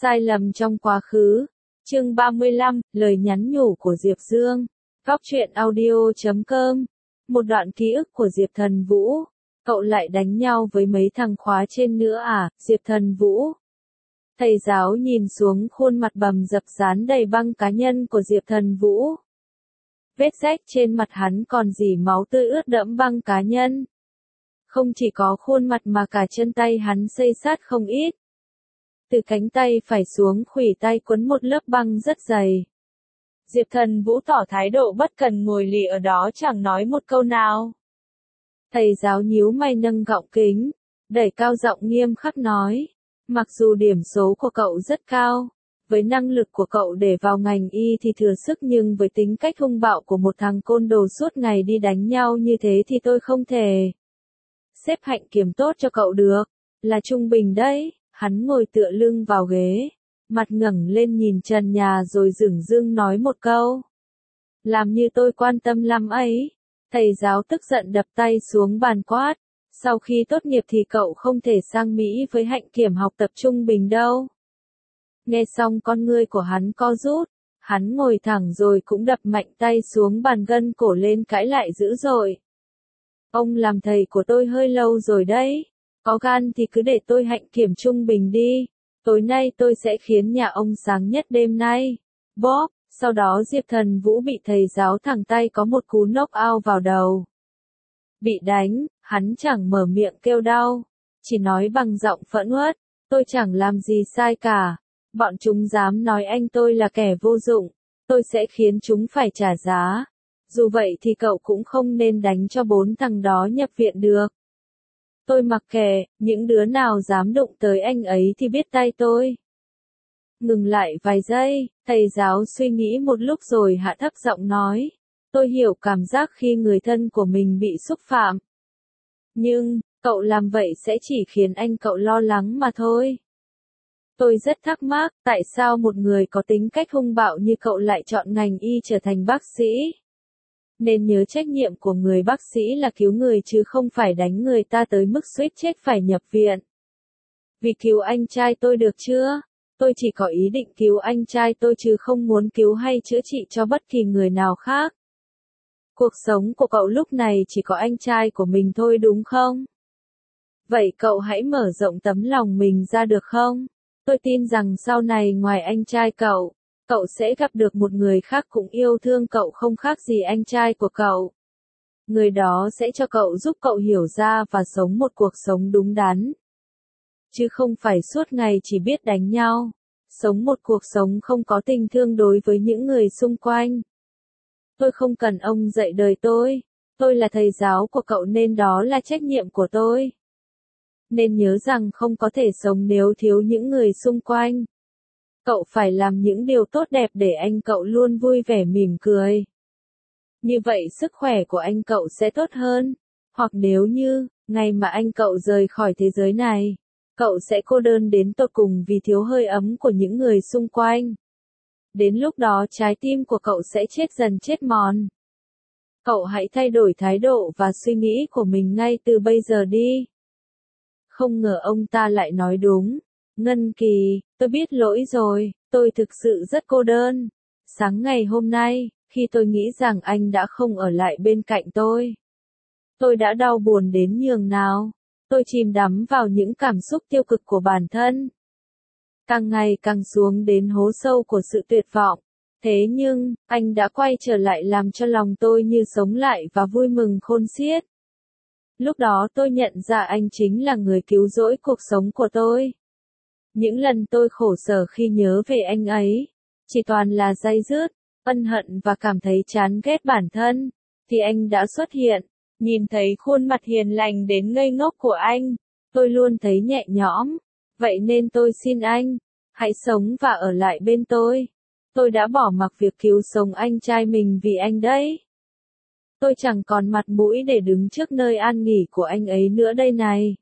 Sai lầm trong quá khứ. Chương 35, lời nhắn nhủ của Diệp Dương. Góc truyện audio.com. Một đoạn ký ức của Diệp Thần Vũ. Cậu lại đánh nhau với mấy thằng khóa trên nữa à, Diệp Thần Vũ? Thầy giáo nhìn xuống khuôn mặt bầm dập dán đầy băng cá nhân của Diệp Thần Vũ. Vết rách trên mặt hắn còn rỉ máu tươi ướt đẫm băng cá nhân. Không chỉ có khuôn mặt mà cả chân tay hắn xây sát không ít. Từ cánh tay phải xuống khuỷu tay quấn một lớp băng rất dày. Diệp Thần Vũ tỏ thái độ bất cần ngồi lì ở đó chẳng nói một câu nào. Thầy giáo nhíu mày nâng gọng kính, đẩy cao giọng nghiêm khắc nói. Mặc dù điểm số của cậu rất cao, với năng lực của cậu để vào ngành y thì thừa sức, nhưng với tính cách hung bạo của một thằng côn đồ suốt ngày đi đánh nhau như thế thì tôi không thể xếp hạnh kiểm tốt cho cậu được, là trung bình đấy. Hắn ngồi tựa lưng vào ghế, mặt ngẩng lên nhìn trần nhà rồi dửng dưng nói một câu. Làm như tôi quan tâm lắm ấy. Thầy giáo tức giận đập tay xuống bàn quát. Sau khi tốt nghiệp thì cậu không thể sang Mỹ với hạnh kiểm học tập trung bình đâu. Nghe xong con ngươi của hắn co rút, hắn ngồi thẳng rồi cũng đập mạnh tay xuống bàn, gân cổ lên cãi lại dữ dội. Ông làm thầy của tôi hơi lâu rồi đấy. Có gan thì cứ để tôi hạnh kiểm trung bình đi. Tối nay tôi sẽ khiến nhà ông sáng nhất đêm nay. Bóp, sau đó Diệp Thần Vũ bị thầy giáo thẳng tay có một cú knock out vào đầu. Bị đánh, hắn chẳng mở miệng kêu đau, chỉ nói bằng giọng phẫn uất, tôi chẳng làm gì sai cả. Bọn chúng dám nói anh tôi là kẻ vô dụng, tôi sẽ khiến chúng phải trả giá. Dù vậy thì cậu cũng không nên đánh cho 4 thằng đó nhập viện được. Tôi mặc kệ, những đứa nào dám đụng tới anh ấy thì biết tay tôi. Ngừng lại vài giây, thầy giáo suy nghĩ một lúc rồi hạ thấp giọng nói. Tôi hiểu cảm giác khi người thân của mình bị xúc phạm. Nhưng, cậu làm vậy sẽ chỉ khiến anh cậu lo lắng mà thôi. Tôi rất thắc mắc, tại sao một người có tính cách hung bạo như cậu lại chọn ngành y trở thành bác sĩ? Nên nhớ trách nhiệm của người bác sĩ là cứu người chứ không phải đánh người ta tới mức suýt chết phải nhập viện. Vì cứu anh trai tôi được chưa? Tôi chỉ có ý định cứu anh trai tôi chứ không muốn cứu hay chữa trị cho bất kỳ người nào khác. Cuộc sống của cậu lúc này chỉ có anh trai của mình thôi đúng không? Vậy cậu hãy mở rộng tấm lòng mình ra được không? Tôi tin rằng sau này ngoài anh trai cậu sẽ gặp được một người khác cũng yêu thương cậu không khác gì anh trai của cậu. Người đó sẽ cho cậu, giúp cậu hiểu ra và sống một cuộc sống đúng đắn. Chứ không phải suốt ngày chỉ biết đánh nhau. Sống một cuộc sống không có tình thương đối với những người xung quanh. Tôi không cần ông dạy đời tôi là thầy giáo của cậu nên đó là trách nhiệm của tôi. Nên nhớ rằng không có thể sống nếu thiếu những người xung quanh. Cậu phải làm những điều tốt đẹp để anh cậu luôn vui vẻ mỉm cười. Như vậy sức khỏe của anh cậu sẽ tốt hơn. Hoặc nếu như, ngày mà anh cậu rời khỏi thế giới này, cậu sẽ cô đơn đến tột cùng vì thiếu hơi ấm của những người xung quanh. Đến lúc đó trái tim của cậu sẽ chết dần chết mòn. Cậu hãy thay đổi thái độ và suy nghĩ của mình ngay từ bây giờ đi. Không ngờ ông ta lại nói đúng. Ngân Kỳ, tôi biết lỗi rồi, tôi thực sự rất cô đơn. Sáng ngày hôm nay, khi tôi nghĩ rằng anh đã không ở lại bên cạnh tôi đã đau buồn đến nhường nào. Tôi chìm đắm vào những cảm xúc tiêu cực của bản thân. Càng ngày càng xuống đến hố sâu của sự tuyệt vọng. Thế nhưng, anh đã quay trở lại làm cho lòng tôi như sống lại và vui mừng khôn xiết. Lúc đó tôi nhận ra anh chính là người cứu rỗi cuộc sống của tôi. Những lần tôi khổ sở khi nhớ về anh ấy, chỉ toàn là day dứt, ân hận và cảm thấy chán ghét bản thân, thì anh đã xuất hiện. Nhìn thấy khuôn mặt hiền lành đến ngây ngốc của anh, tôi luôn thấy nhẹ nhõm. Vậy nên tôi xin anh, hãy sống và ở lại bên tôi. Tôi đã bỏ mặc việc cứu sống anh trai mình vì anh đấy. Tôi chẳng còn mặt mũi để đứng trước nơi an nghỉ của anh ấy nữa đây này.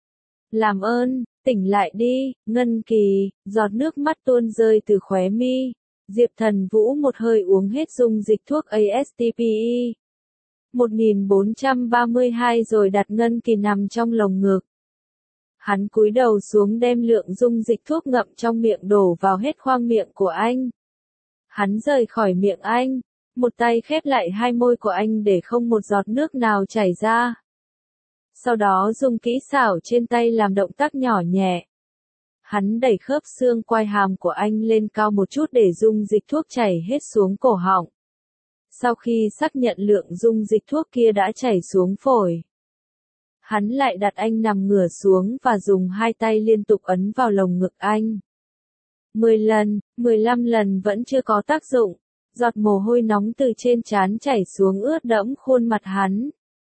Làm ơn, tỉnh lại đi, Ngân Kỳ, giọt nước mắt tuôn rơi từ khóe mi. Diệp Thần Vũ một hơi uống hết dung dịch thuốc ASTPE. 1432 rồi đặt Ngân Kỳ nằm trong lồng ngực. Hắn cúi đầu xuống đem lượng dung dịch thuốc ngậm trong miệng đổ vào hết khoang miệng của anh. Hắn rời khỏi miệng anh, một tay khép lại hai môi của anh để không một giọt nước nào chảy ra. Sau đó dùng kỹ xảo trên tay làm động tác nhỏ nhẹ. Hắn đẩy khớp xương quai hàm của anh lên cao một chút để dung dịch thuốc chảy hết xuống cổ họng. Sau khi xác nhận lượng dung dịch thuốc kia đã chảy xuống phổi, hắn lại đặt anh nằm ngửa xuống và dùng hai tay liên tục ấn vào lồng ngực anh. 10 lần, 15 lần vẫn chưa có tác dụng. Giọt mồ hôi nóng từ trên trán chảy xuống ướt đẫm khuôn mặt hắn.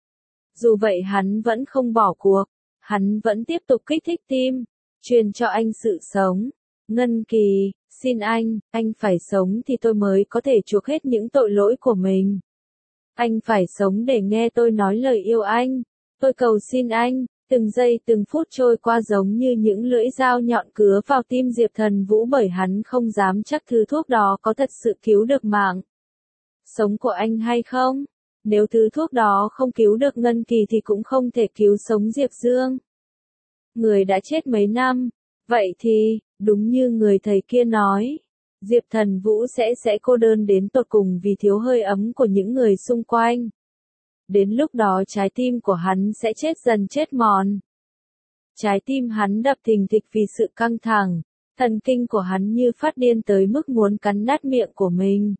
Dù vậy hắn vẫn không bỏ cuộc. Hắn vẫn tiếp tục kích thích tim, truyền cho anh sự sống. Ngân Kỳ, xin anh phải sống thì tôi mới có thể chuộc hết những tội lỗi của mình. Anh phải sống để nghe tôi nói lời yêu anh. Tôi cầu xin anh. Từng giây từng phút trôi qua giống như những lưỡi dao nhọn cứa vào tim Diệp Thần Vũ bởi hắn không dám chắc thứ thuốc đó có thật sự cứu được mạng sống của anh hay không. Nếu thứ thuốc đó không cứu được Ngân Kỳ thì cũng không thể cứu sống Diệp Dương. Người đã chết mấy năm, vậy thì, đúng như người thầy kia nói, Diệp Thần Vũ sẽ cô đơn đến tột cùng vì thiếu hơi ấm của những người xung quanh. Đến lúc đó trái tim của hắn sẽ chết dần chết mòn. Trái tim hắn đập thình thịch vì sự căng thẳng, thần kinh của hắn như phát điên tới mức muốn cắn nát miệng của mình.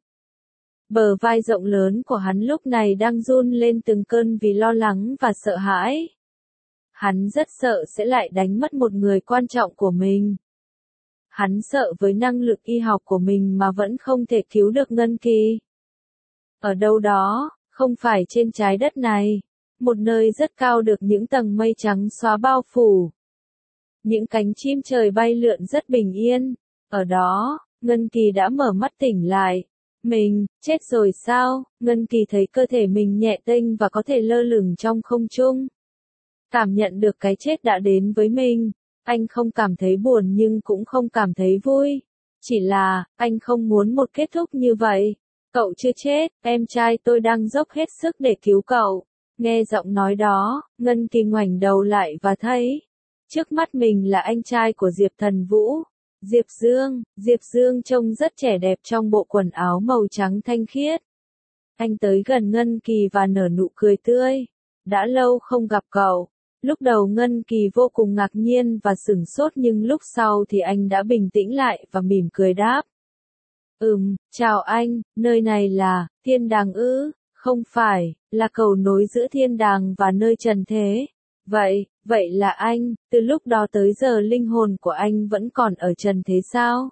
Bờ vai rộng lớn của hắn lúc này đang run lên từng cơn vì lo lắng và sợ hãi. Hắn rất sợ sẽ lại đánh mất một người quan trọng của mình. Hắn sợ với năng lực y học của mình mà vẫn không thể cứu được Ngân Kỳ. Ở đâu đó, không phải trên trái đất này, một nơi rất cao được những tầng mây trắng xóa bao phủ. Những cánh chim trời bay lượn rất bình yên. Ở đó, Ngân Kỳ đã mở mắt tỉnh lại. Mình, chết rồi sao? Ngân Kỳ thấy cơ thể mình nhẹ tênh và có thể lơ lửng trong không trung. Cảm nhận được cái chết đã đến với mình. Anh không cảm thấy buồn nhưng cũng không cảm thấy vui. Chỉ là, anh không muốn một kết thúc như vậy. Cậu chưa chết, em trai tôi đang dốc hết sức để cứu cậu. Nghe giọng nói đó, Ngân Kỳ ngoảnh đầu lại và thấy, trước mắt mình là anh trai của Diệp Thần Vũ. Diệp Dương trông rất trẻ đẹp trong bộ quần áo màu trắng thanh khiết. Anh tới gần Ngân Kỳ và nở nụ cười tươi. Đã lâu không gặp cậu. Lúc đầu Ngân Kỳ vô cùng ngạc nhiên và sửng sốt nhưng lúc sau thì anh đã bình tĩnh lại và mỉm cười đáp. Chào anh, nơi này là, thiên đàng ư? Không phải, là cầu nối giữa thiên đàng và nơi trần thế. Vậy là anh, từ lúc đó tới giờ linh hồn của anh vẫn còn ở trần thế sao?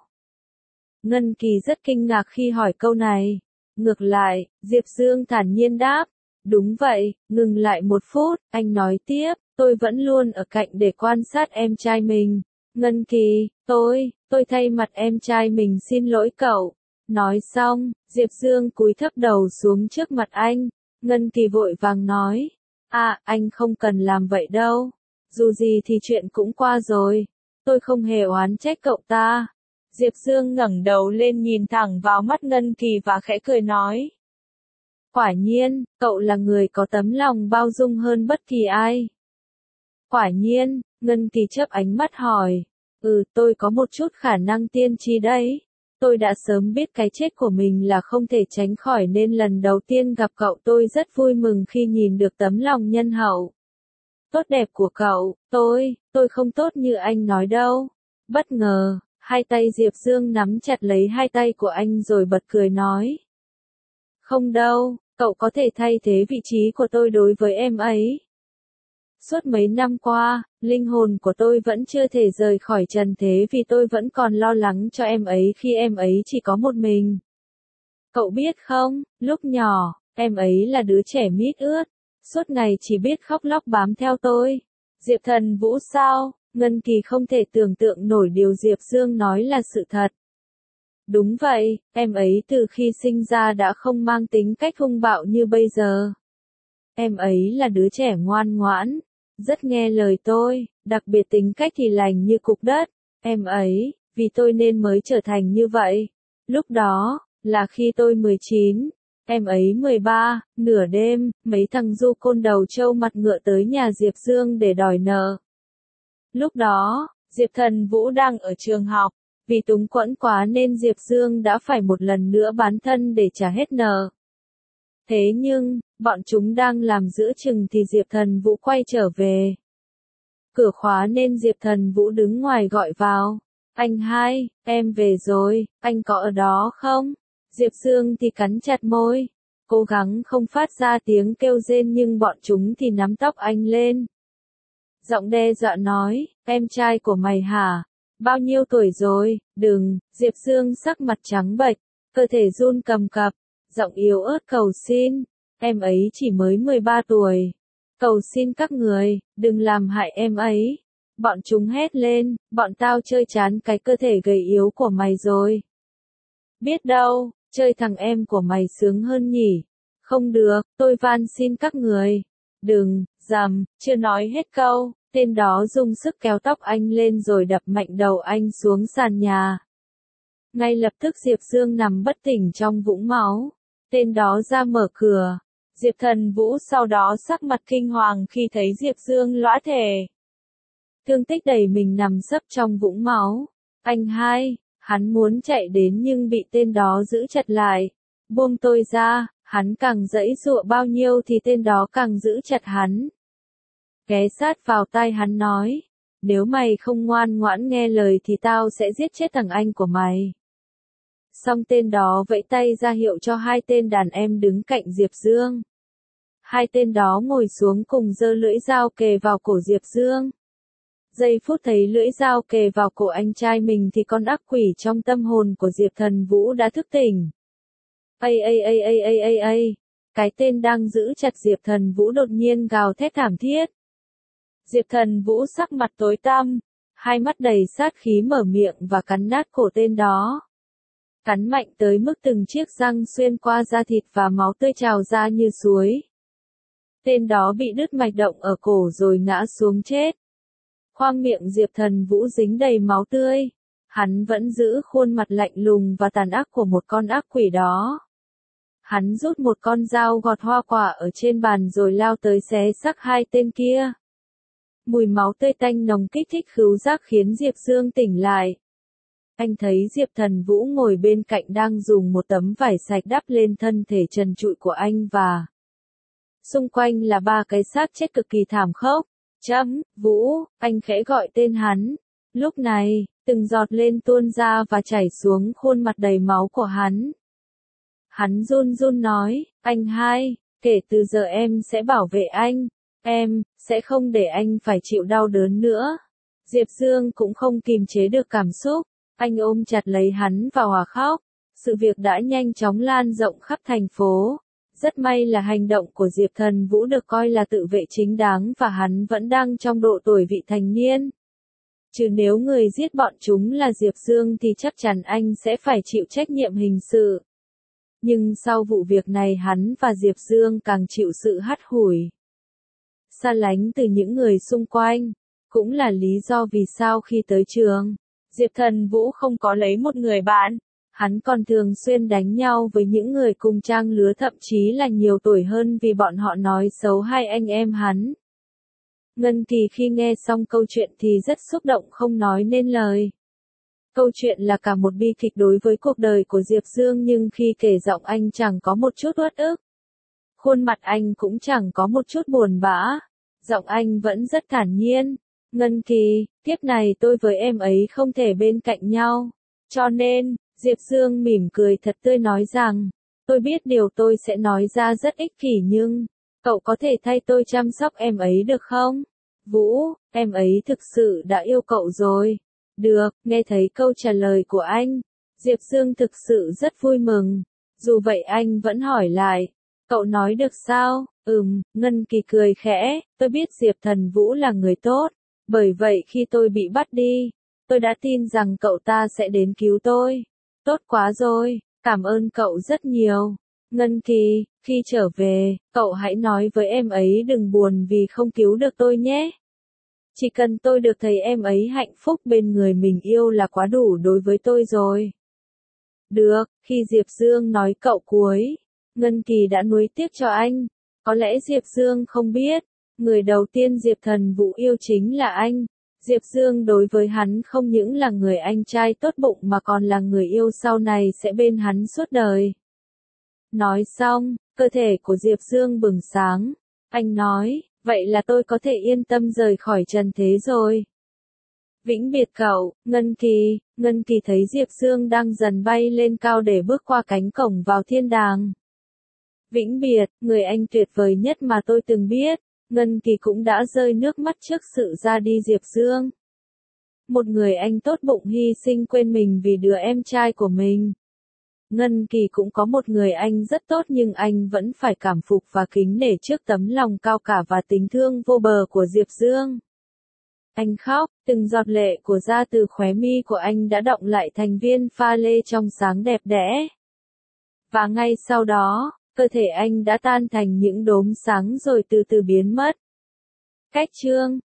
Ngân Kỳ rất kinh ngạc khi hỏi câu này. Ngược lại, Diệp Dương thản nhiên đáp. Đúng vậy, ngừng lại một phút, anh nói tiếp, tôi vẫn luôn ở cạnh để quan sát em trai mình. Ngân Kỳ, tôi thay mặt em trai mình xin lỗi cậu. Nói xong, Diệp Dương cúi thấp đầu xuống trước mặt anh. Ngân Kỳ vội vàng nói. Anh không cần làm vậy đâu. Dù gì thì chuyện cũng qua rồi. Tôi không hề oán trách cậu ta. Diệp Dương ngẩng đầu lên nhìn thẳng vào mắt Ngân Kỳ và khẽ cười nói. Quả nhiên, cậu là người có tấm lòng bao dung hơn bất kỳ ai. Quả nhiên, Ngân Kỳ chớp ánh mắt hỏi. Tôi có một chút khả năng tiên tri đấy. Tôi đã sớm biết cái chết của mình là không thể tránh khỏi nên lần đầu tiên gặp cậu tôi rất vui mừng khi nhìn được tấm lòng nhân hậu. Tốt đẹp của cậu, tôi không tốt như anh nói đâu. Bất ngờ, hai tay Diệp Dương nắm chặt lấy hai tay của anh rồi bật cười nói. Không đâu, cậu có thể thay thế vị trí của tôi đối với em ấy. Suốt mấy năm qua, linh hồn của tôi vẫn chưa thể rời khỏi trần thế vì tôi vẫn còn lo lắng cho em ấy khi em ấy chỉ có một mình. Cậu biết không, lúc nhỏ, em ấy là đứa trẻ mít ướt, suốt ngày chỉ biết khóc lóc bám theo tôi. Diệp Thần Vũ sao? Ngân Kỳ không thể tưởng tượng nổi điều Diệp Dương nói là sự thật. Đúng vậy, em ấy từ khi sinh ra đã không mang tính cách hung bạo như bây giờ. Em ấy là đứa trẻ ngoan ngoãn, rất nghe lời tôi, đặc biệt tính cách thì lành như cục đất. Em ấy, vì tôi nên mới trở thành như vậy. Lúc đó, là khi tôi 19, em ấy 13, nửa đêm, mấy thằng du côn đầu trâu mặt ngựa tới nhà Diệp Dương để đòi nợ. Lúc đó, Diệp Thần Vũ đang ở trường học, vì túng quẫn quá nên Diệp Dương đã phải một lần nữa bán thân để trả hết nợ. Thế nhưng, bọn chúng đang làm giữa chừng thì Diệp Thần Vũ quay trở về. Cửa khóa nên Diệp Thần Vũ đứng ngoài gọi vào. Anh hai, em về rồi, anh có ở đó không? Diệp Dương thì cắn chặt môi, cố gắng không phát ra tiếng kêu rên nhưng bọn chúng thì nắm tóc anh lên. Giọng đe dọa nói, em trai của mày hả? Bao nhiêu tuổi rồi? Đừng, Diệp Dương sắc mặt trắng bệch, cơ thể run cầm cập, giọng yếu ớt cầu xin, em ấy chỉ mới 13 tuổi. Cầu xin các người, đừng làm hại em ấy. Bọn chúng hét lên, bọn tao chơi chán cái cơ thể gầy yếu của mày rồi. Biết đâu, chơi thằng em của mày sướng hơn nhỉ? Không được, tôi van xin các người. Đừng, dầm, chưa nói hết câu, tên đó dùng sức kéo tóc anh lên rồi đập mạnh đầu anh xuống sàn nhà. Ngay lập tức Diệp Dương nằm bất tỉnh trong vũng máu. Tên đó ra mở cửa. Diệp Thần Vũ sau đó sắc mặt kinh hoàng khi thấy Diệp Dương lõa thể. Thương tích đầy mình nằm sấp trong vũng máu. Anh hai, hắn muốn chạy đến nhưng bị tên đó giữ chặt lại. Buông tôi ra, hắn càng giãy giụa bao nhiêu thì tên đó càng giữ chặt hắn. Ghé sát vào tai hắn nói, nếu mày không ngoan ngoãn nghe lời thì tao sẽ giết chết thằng anh của mày. Xong tên đó vẫy tay ra hiệu cho hai tên đàn em đứng cạnh Diệp Dương. Hai tên đó ngồi xuống cùng giơ lưỡi dao kề vào cổ Diệp Dương. Giây phút thấy lưỡi dao kề vào cổ anh trai mình thì con ác quỷ trong tâm hồn của Diệp Thần Vũ đã thức tỉnh. Cái tên đang giữ chặt Diệp Thần Vũ đột nhiên gào thét thảm thiết. Diệp Thần Vũ sắc mặt tối tăm, hai mắt đầy sát khí mở miệng và cắn nát cổ tên đó. Cắn mạnh tới mức từng chiếc răng xuyên qua da thịt và máu tươi trào ra như suối. Tên đó bị đứt mạch động ở cổ rồi ngã xuống chết. Khoang miệng Diệp Thần Vũ dính đầy máu tươi. Hắn vẫn giữ khuôn mặt lạnh lùng và tàn ác của một con ác quỷ đó. Hắn rút một con dao gọt hoa quả ở trên bàn rồi lao tới xé xác hai tên kia. Mùi máu tươi tanh nồng kích thích khứu giác khiến Diệp Dương tỉnh lại. Anh thấy Diệp Thần Vũ ngồi bên cạnh đang dùng một tấm vải sạch đắp lên thân thể trần trụi của anh và xung quanh là ba cái xác chết cực kỳ thảm khốc. Vũ, anh khẽ gọi tên hắn. Lúc này, từng giọt lên tuôn ra và chảy xuống khuôn mặt đầy máu của hắn. Hắn run run nói, anh hai, kể từ giờ em sẽ bảo vệ anh. Em sẽ không để anh phải chịu đau đớn nữa. Diệp Dương cũng không kìm chế được cảm xúc. Anh ôm chặt lấy hắn và hòa khóc. Sự việc đã nhanh chóng lan rộng khắp thành phố. Rất may là hành động của Diệp Thần Vũ được coi là tự vệ chính đáng và hắn vẫn đang trong độ tuổi vị thành niên. Chứ nếu người giết bọn chúng là Diệp Dương thì chắc chắn anh sẽ phải chịu trách nhiệm hình sự. Nhưng sau vụ việc này hắn và Diệp Dương càng chịu sự hắt hủi. Xa lánh từ những người xung quanh. Cũng là lý do vì sao khi tới trường, Diệp Thần Vũ không có lấy một người bạn. Hắn còn thường xuyên đánh nhau với những người cùng trang lứa thậm chí là nhiều tuổi hơn vì bọn họ nói xấu hai anh em hắn. Ngân Kỳ khi nghe xong câu chuyện thì rất xúc động không nói nên lời. Câu chuyện là cả một bi kịch đối với cuộc đời của Diệp Dương nhưng khi kể giọng anh chẳng có một chút uất ức. Khuôn mặt anh cũng chẳng có một chút buồn bã. Giọng anh vẫn rất thản nhiên. Ngân Kỳ, kiếp này tôi với em ấy không thể bên cạnh nhau. Cho nên, Diệp Dương mỉm cười thật tươi nói rằng, tôi biết điều tôi sẽ nói ra rất ích kỷ nhưng, cậu có thể thay tôi chăm sóc em ấy được không? Vũ, em ấy thực sự đã yêu cậu rồi. Được, nghe thấy câu trả lời của anh, Diệp Dương thực sự rất vui mừng. Dù vậy anh vẫn hỏi lại, cậu nói được sao? Ngân Kỳ cười khẽ, tôi biết Diệp Thần Vũ là người tốt, bởi vậy khi tôi bị bắt đi, tôi đã tin rằng cậu ta sẽ đến cứu tôi. Tốt quá rồi, cảm ơn cậu rất nhiều. Ngân Kỳ, khi trở về, cậu hãy nói với em ấy đừng buồn vì không cứu được tôi nhé. Chỉ cần tôi được thấy em ấy hạnh phúc bên người mình yêu là quá đủ đối với tôi rồi. Được, khi Diệp Dương nói cậu cuối, Ngân Kỳ đã nuối tiếc cho anh. Có lẽ Diệp Dương không biết, người đầu tiên Diệp Thần Vũ yêu chính là anh. Diệp Dương đối với hắn không những là người anh trai tốt bụng mà còn là người yêu sau này sẽ bên hắn suốt đời. Nói xong, cơ thể của Diệp Dương bừng sáng. Anh nói, vậy là tôi có thể yên tâm rời khỏi trần thế rồi. Vĩnh biệt cậu, Ngân Kỳ thấy Diệp Dương đang dần bay lên cao để bước qua cánh cổng vào thiên đàng. Vĩnh biệt, người anh tuyệt vời nhất mà tôi từng biết. Ngân Kỳ cũng đã rơi nước mắt trước sự ra đi Diệp Dương. Một người anh tốt bụng hy sinh quên mình vì đứa em trai của mình. Ngân Kỳ cũng có một người anh rất tốt nhưng anh vẫn phải cảm phục và kính nể trước tấm lòng cao cả và tình thương vô bờ của Diệp Dương. Anh khóc, từng giọt lệ của ra từ khóe mi của anh đã đọng lại thành viên pha lê trong sáng đẹp đẽ. Và ngay sau đó, cơ thể anh đã tan thành những đốm sáng rồi từ từ biến mất. Cách chương